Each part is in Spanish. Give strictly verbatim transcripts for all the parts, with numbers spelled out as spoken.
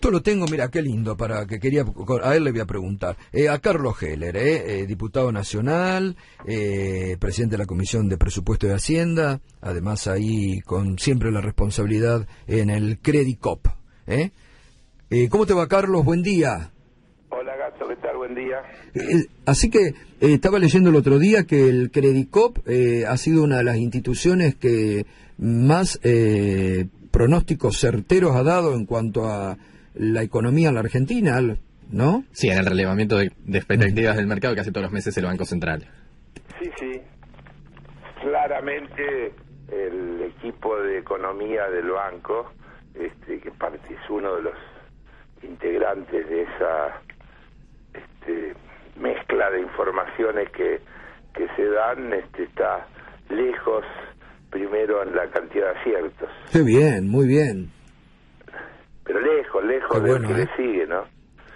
justo lo tengo, mira, qué lindo, para que quería, a él le voy a preguntar. Eh, a Carlos Heller, eh, eh, diputado nacional, eh, presidente de la Comisión de Presupuesto y Hacienda, además ahí con siempre la responsabilidad en el Credicop. ¿eh? Eh, ¿Cómo te va, Carlos? Buen día. Hola, Gato, ¿qué tal? Buen día. Eh, así que eh, estaba leyendo el otro día que el Credicop eh, ha sido una de las instituciones que más eh, pronósticos certeros ha dado en cuanto a la economía en la Argentina, ¿no? Sí, en el relevamiento de, de expectativas del mercado que hace todos los meses el Banco Central. Sí, sí. Claramente el equipo de economía del banco, este, que parte, es uno de los integrantes de esa este, mezcla de informaciones que, que se dan, este, está lejos primero en la cantidad de aciertos. Qué bien, muy bien. Pero lejos, lejos Qué del bueno, que ¿eh? le sigue, ¿no?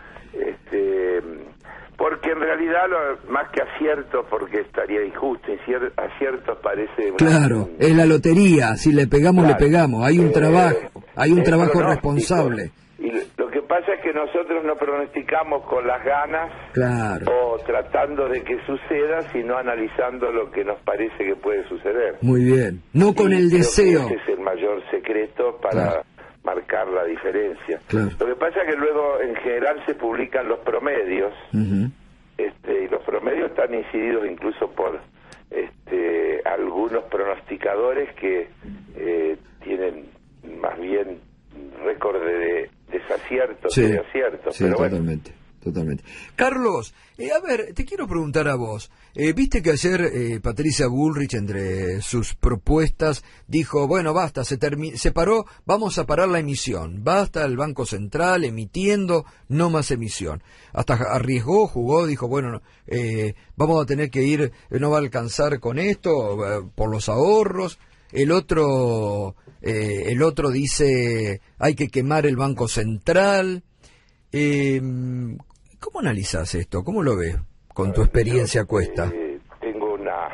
Este, porque en realidad, lo, más que aciertos, porque estaría injusto, incier- aciertos parece... Una, Claro, un, es la lotería, si le pegamos, claro, le pegamos, hay un eh, trabajo, hay un es trabajo pronóstico. responsable. Y lo que pasa es que nosotros no pronosticamos con las ganas, Claro. o tratando de que suceda, sino analizando lo que nos parece que puede suceder. Muy bien, no con Y el creo que deseo. ese es el mayor secreto para... Claro. marcar la diferencia. Claro. Lo que pasa es que luego en general se publican los promedios, Uh-huh. este, y los promedios están incididos incluso por este, algunos pronosticadores que eh, tienen más bien récord de desaciertos Sí, que de aciertos. sí, pero bueno. totalmente, totalmente. Carlos, eh, a ver, te quiero preguntar a vos. Eh, Viste que ayer eh, Patricia Bullrich, entre sus propuestas, dijo, bueno, basta, se, termi- se paró, vamos a parar la emisión. Basta el Banco Central emitiendo, no más emisión. Hasta arriesgó, jugó, dijo, bueno, eh, vamos a tener que ir, eh, no va a alcanzar con esto, eh, por los ahorros. El otro, eh, el otro dice, hay que quemar el Banco Central. Eh, ¿Cómo analizas esto? ¿Cómo lo ves con tu experiencia a cuesta? Eh, tengo una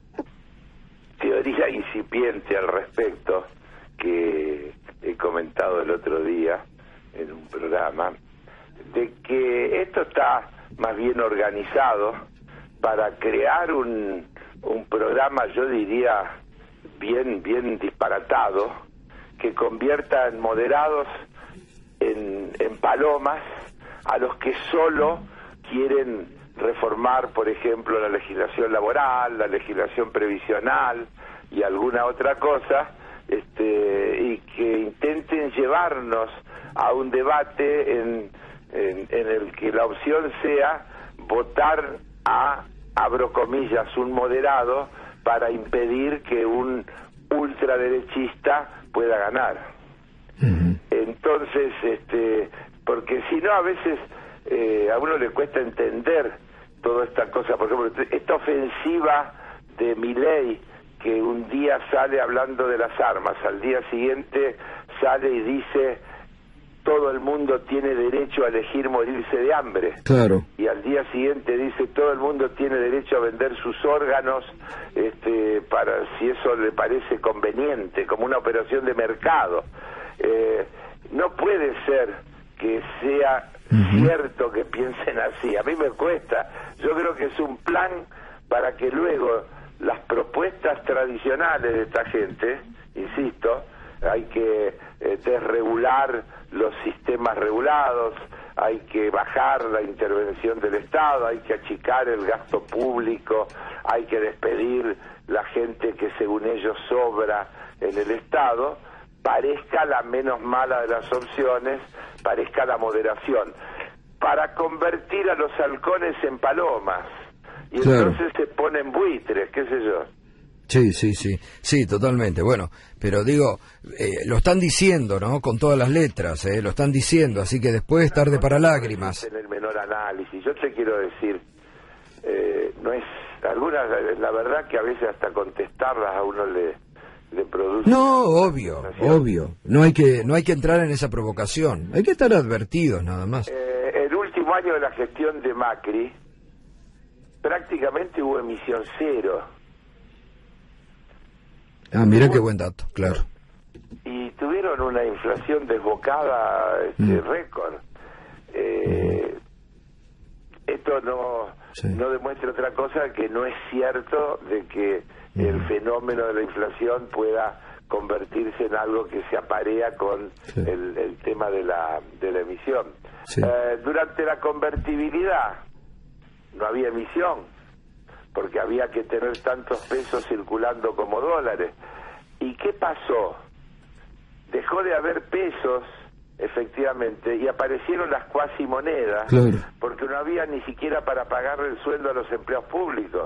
teoría incipiente al respecto que he comentado el otro día en un programa, de que esto está más bien organizado para crear un, un programa, yo diría, bien, bien disparatado, que convierta en moderados en, en palomas a los que solo quieren reformar, por ejemplo, la legislación laboral, la legislación previsional y alguna otra cosa, este, y que intenten llevarnos a un debate en, en, en el que la opción sea votar a, abro comillas, un moderado para impedir que un ultraderechista pueda ganar. Uh-huh. Entonces, este, porque si no, a veces eh, a uno le cuesta entender toda esta cosa. Por ejemplo, esta ofensiva de Milei, que un día sale hablando de las armas, al día siguiente sale y dice todo el mundo tiene derecho a elegir morirse de hambre. Claro. Y al día siguiente dice todo el mundo tiene derecho a vender sus órganos, este, para si eso le parece conveniente, como una operación de mercado. Eh, no puede ser que sea uh-huh. cierto que piensen así. A mí me cuesta. Yo creo que es un plan para que luego las propuestas tradicionales de esta gente, insisto, hay que eh, desregular los sistemas regulados, hay que bajar la intervención del Estado, hay que achicar el gasto público, hay que despedir la gente que según ellos sobra en el Estado, parezca la menos mala de las opciones, parezca la moderación, para convertir a los halcones en palomas, y claro. entonces se ponen buitres, qué sé yo. Sí, sí, sí, sí, totalmente. Bueno, pero digo, eh, lo están diciendo, ¿no? Con todas las letras, ¿eh? Lo están diciendo, así que después es tarde para lágrimas. En el menor análisis, yo te quiero decir, eh, no es, algunas, la verdad que a veces hasta contestarlas a uno le, le produce... No, obvio, obvio. No hay que, no hay que entrar en esa provocación. Hay que estar advertidos, nada más. Eh, el último año de la gestión de Macri, prácticamente hubo emisión cero. Ah, mira qué buen dato, claro. Y tuvieron una inflación desbocada, este, Mm. récord. no, sí. no demuestra otra cosa que no es cierto de que uh-huh. el fenómeno de la inflación pueda convertirse en algo que se aparea con sí. el, el tema de la, de la emisión. Sí. Eh, durante la convertibilidad no había emisión, porque había que tener tantos pesos circulando como dólares. ¿Y qué pasó? Dejó de haber pesos, efectivamente, y aparecieron las cuasimonedas, claro. porque no había ni siquiera para pagarle el sueldo a los empleados públicos.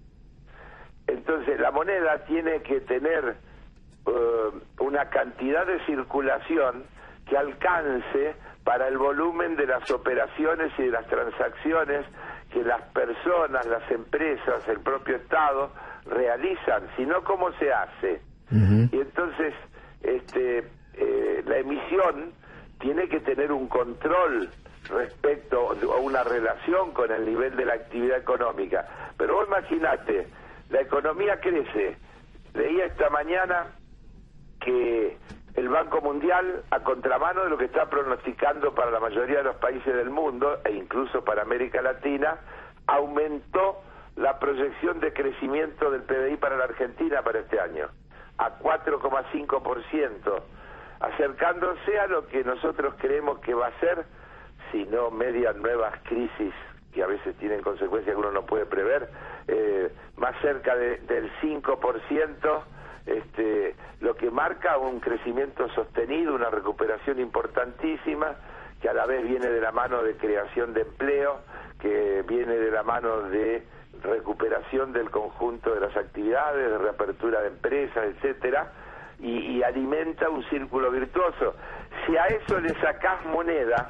Entonces la moneda tiene que tener uh, una cantidad de circulación que alcance para el volumen de las operaciones y de las transacciones que las personas, las empresas, el propio Estado realizan, sino cómo se hace. Uh-huh. Y entonces este, eh, la emisión tiene que tener un control respecto a una relación con el nivel de la actividad económica. Pero vos imaginate, la economía crece. Leía esta mañana que el Banco Mundial, a contramano de lo que está pronosticando para la mayoría de los países del mundo, e incluso para América Latina, aumentó la proyección de crecimiento del P B I para la Argentina para este año, a cuatro coma cinco por ciento, acercándose a lo que nosotros creemos que va a ser, si no medias nuevas crisis que a veces tienen consecuencias que uno no puede prever, eh, más cerca de, del cinco por ciento, este, lo que marca un crecimiento sostenido, una recuperación importantísima, que a la vez viene de la mano de creación de empleo, que viene de la mano de recuperación del conjunto de las actividades, de reapertura de empresas, etcétera, y, y alimenta un círculo virtuoso. Si a eso le sacás moneda,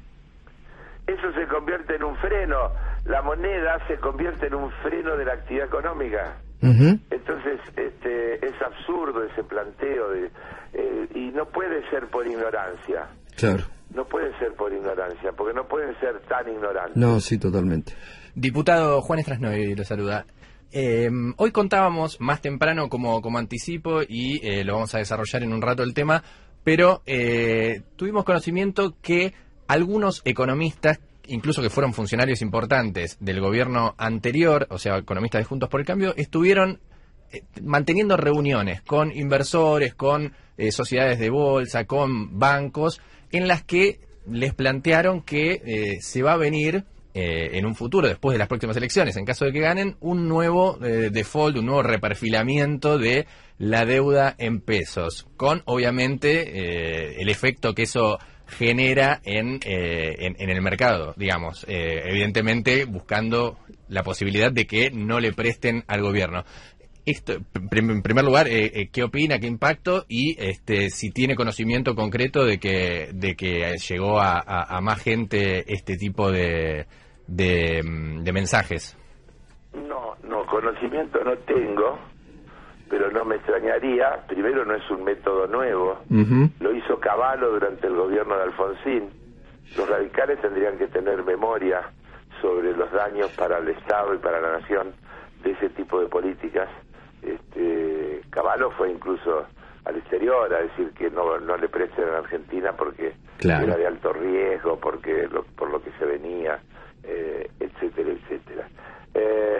eso se convierte en un freno. La moneda se convierte en un freno de la actividad económica. Uh-huh. Entonces este, es absurdo ese planteo de, eh, y no puede ser por ignorancia. Claro. No puede ser por ignorancia, porque no pueden ser tan ignorantes. No, sí, totalmente. Diputado Juan Strasnoy lo saluda. Eh, hoy contábamos más temprano como, como anticipo y eh, lo vamos a desarrollar en un rato el tema, pero eh, tuvimos conocimiento que algunos economistas, incluso que fueron funcionarios importantes del gobierno anterior, o sea, economistas de Juntos por el Cambio, estuvieron eh, manteniendo reuniones con inversores, con eh, sociedades de bolsa, con bancos, en las que les plantearon que eh, se va a venir eh, en un futuro, después de las próximas elecciones, en caso de que ganen, un nuevo eh, default, un nuevo reperfilamiento de la deuda en pesos, con obviamente eh, el efecto que eso genera en, eh, en, en el mercado, digamos, eh, evidentemente buscando la posibilidad de que no le presten al gobierno. Esto, en primer lugar, eh, ¿qué opina, qué impacto y este, si tiene conocimiento concreto de que de que llegó a, a, a más gente este tipo de, de, de mensajes? No, no, conocimiento no tengo, pero no me extrañaría. Primero, no es un método nuevo. Uh-huh. Lo hizo Cavallo durante el gobierno de Alfonsín. Los radicales tendrían que tener memoria sobre los daños para el Estado y para la nación de ese tipo de políticas. Este, Cavallo fue incluso al exterior a decir que no, no le presten a Argentina porque claro. era de alto riesgo, porque lo, por lo que se venía, eh, etcétera, etcétera. Eh,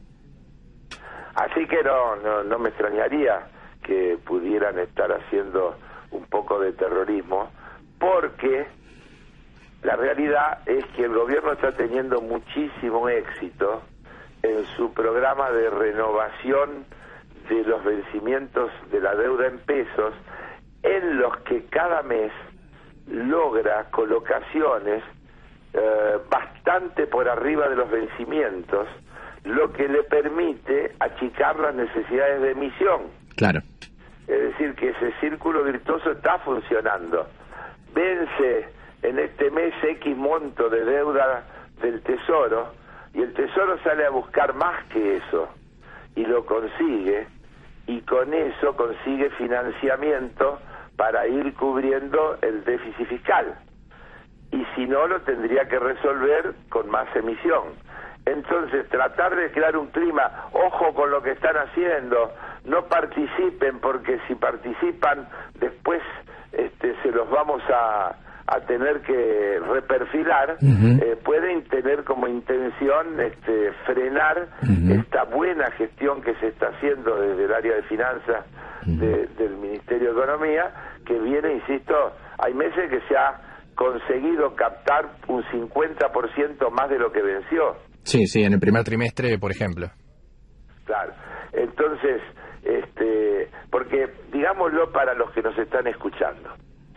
Así que no, no, no me extrañaría que pudieran estar haciendo un poco de terrorismo, porque la realidad es que el gobierno está teniendo muchísimo éxito en su programa de renovación de los vencimientos de la deuda en pesos, en los que cada mes logra colocaciones eh, bastante por arriba de los vencimientos, lo que le permite achicar las necesidades de emisión. Claro. Es decir, que ese círculo virtuoso está funcionando. Vence en este mes X monto de deuda del Tesoro, y el Tesoro sale a buscar más que eso, y lo consigue, y con eso consigue financiamiento para ir cubriendo el déficit fiscal. Y si no, lo tendría que resolver con más emisión. Entonces, tratar de crear un clima, ojo con lo que están haciendo, no participen, porque si participan, después este, se los vamos a, a tener que reperfilar, uh-huh. eh, pueden tener como intención este, frenar uh-huh. esta buena gestión que se está haciendo desde el área de finanzas uh-huh. de, del Ministerio de Economía, que viene, insisto, hay meses que se ha conseguido captar un cincuenta por ciento más de lo que venció. Sí, sí, en el primer trimestre, por ejemplo. Claro, entonces, este, porque digámoslo para los que nos están escuchando,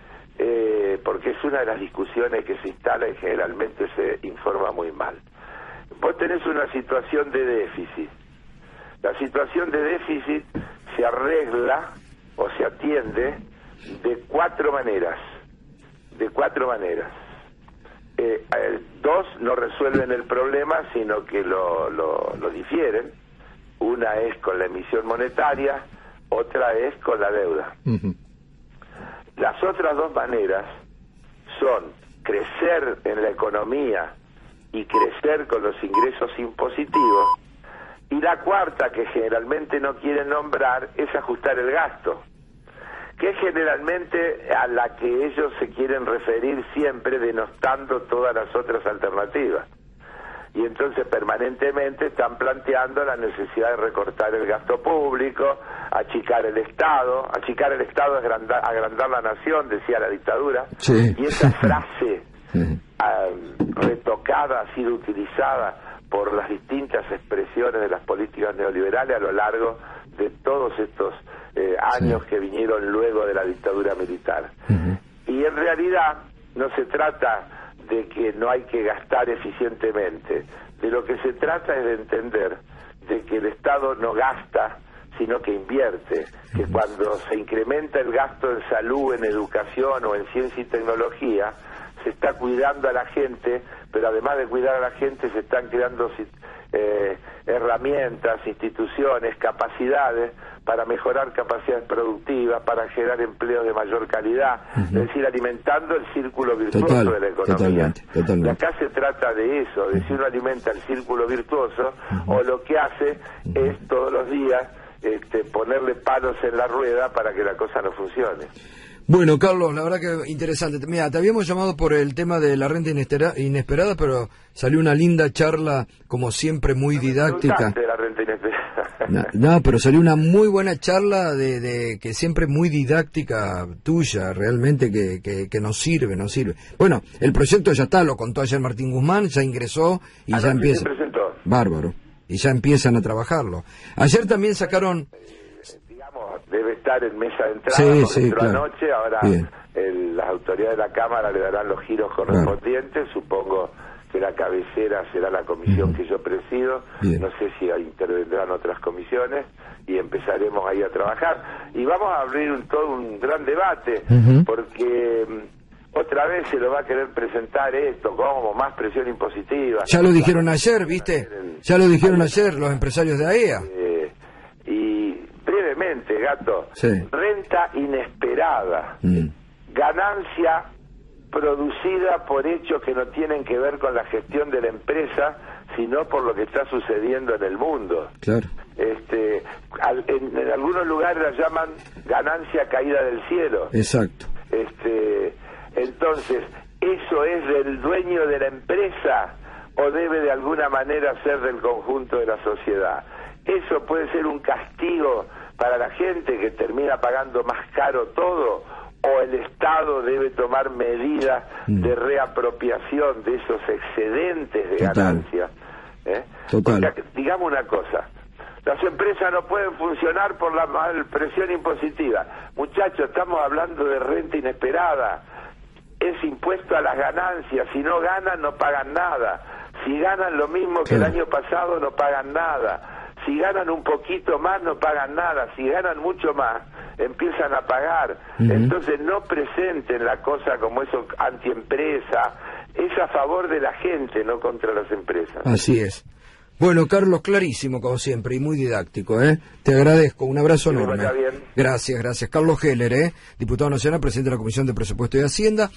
eh, porque es una de las discusiones que se instala y generalmente se informa muy mal. Vos tenés una situación de déficit. La situación de déficit se arregla o se atiende de cuatro maneras. De cuatro maneras. Eh, eh, dos no resuelven el problema, sino que lo, lo, lo difieren. Una es con la emisión monetaria, otra es con la deuda. Uh-huh. Las otras dos maneras son crecer en la economía y crecer con los ingresos impositivos, y la cuarta, que generalmente no quieren nombrar, es ajustar el gasto, que es generalmente a la que ellos se quieren referir siempre, denostando todas las otras alternativas. Y entonces permanentemente están planteando la necesidad de recortar el gasto público, achicar el Estado. Achicar el Estado es agrandar, agrandar la nación, decía la dictadura. Sí. Y esa frase uh, retocada ha sido utilizada por las distintas expresiones de las políticas neoliberales a lo largo de todos estos eh, años sí. que vinieron luego de la dictadura militar. Uh-huh. Y en realidad no se trata de que no hay que gastar eficientemente. De lo que se trata es de entender de que el Estado no gasta, sino que invierte, que cuando se incrementa el gasto en salud, en educación o en ciencia y tecnología, se está cuidando a la gente, pero además de cuidar a la gente se están creando eh, herramientas, instituciones, capacidades para mejorar capacidades productivas, para generar empleos de mayor calidad, uh-huh. es decir, alimentando el círculo virtuoso Total, de la economía. Totalmente, totalmente. Y acá se trata de eso, de si uno alimenta el círculo virtuoso uh-huh. o lo que hace uh-huh. es todos los días este, ponerle palos en la rueda para que la cosa no funcione. Bueno, Carlos, la verdad que interesante. Mira, te habíamos llamado por el tema de la renta inesperada, pero salió una linda charla, como siempre, muy no didáctica. De la renta inesperada. No, no, pero salió una muy buena charla de, de que siempre muy didáctica tuya, realmente que, que, que nos sirve, nos sirve. Bueno, el proyecto ya está, lo contó ayer Martín Guzmán, ya ingresó y ah, ya no, empieza. ¿se presentó? Bárbaro. Y ya empiezan a trabajarlo. Ayer también sacaron... Debe estar en mesa de entrada, sí, por sí, dentro claro. anoche, ahora el, las autoridades de la Cámara le darán los giros correspondientes, claro. Supongo que la cabecera será la comisión uh-huh. que yo presido, Bien. No sé si intervendrán otras comisiones, y empezaremos ahí a trabajar, y vamos a abrir un, todo un gran debate, uh-huh. porque otra vez se lo va a querer presentar esto como más presión impositiva. Ya lo dijeron ayer, ¿viste? Ya lo dijeron ayer los empresarios de A E A. Eh, y brevemente, Gato, sí. Renta inesperada, mm. ganancia producida por hechos que no tienen que ver con la gestión de la empresa, sino por lo que está sucediendo en el mundo. Claro. Este, al, en, en algunos lugares la llaman ganancia caída del cielo. Exacto. Este, entonces, ¿eso es del dueño de la empresa o debe de alguna manera ser del conjunto de la sociedad? Eso puede ser un castigo para la gente que termina pagando más caro todo, o el Estado debe tomar medidas mm. de reapropiación de esos excedentes de Total. Ganancia. ¿eh? Total. Porque, digamos una cosa, las empresas no pueden funcionar por la mal presión impositiva. Muchachos, estamos hablando de renta inesperada. Es impuesto a las ganancias. Si no ganan, no pagan nada. Si ganan lo mismo que claro. el año pasado, no pagan nada. Si ganan un poquito más, no pagan nada. Si ganan mucho más, empiezan a pagar. Uh-huh. Entonces no presenten la cosa como eso antiempresa. Es a favor de la gente, no contra las empresas. Así es. Bueno, Carlos, clarísimo como siempre y muy didáctico, ¿eh? Te agradezco, un abrazo enorme. Bien. Gracias, gracias. Carlos Heller, ¿eh? Diputado nacional, presidente de la Comisión de Presupuesto y Hacienda.